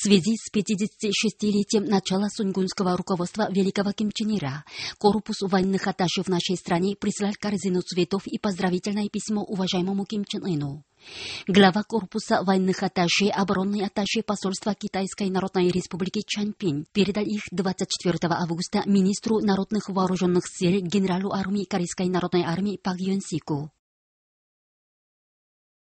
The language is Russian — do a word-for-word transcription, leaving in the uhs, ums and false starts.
связи с пятидесятишестилетием начала сунгунского руководства великого Ким Чен Ира, корпус военных атташе в нашей стране прислал корзину цветов и поздравительное письмо уважаемому Ким Чен Ыну. Глава корпуса военных атташе, оборонный атташе посольства Китайской Народной Республики Чан Пин передал их двадцать четвёртого августа министру народных вооруженных сил генералу армии Корейской Народной армии Пак Юн Сику.